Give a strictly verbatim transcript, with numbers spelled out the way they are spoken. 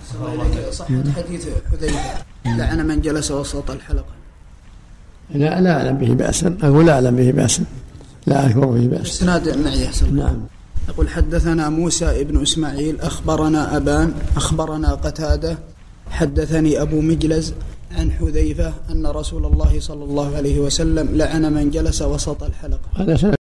صحة حديث حذيفة لعن من جلس وسط الحلقة. لا لا أعلم به بأسا، أقول لا أعلم به بأسا، لا أذكر به بأسا. إسناد معي أحسن. نعم. يقول حدثنا موسى ابن إسماعيل أخبرنا أبان أخبرنا قتادة حدثني أبو مجلز عن حذيفة أن رسول الله صلى الله عليه وسلم لعن من جلس وسط الحلقة.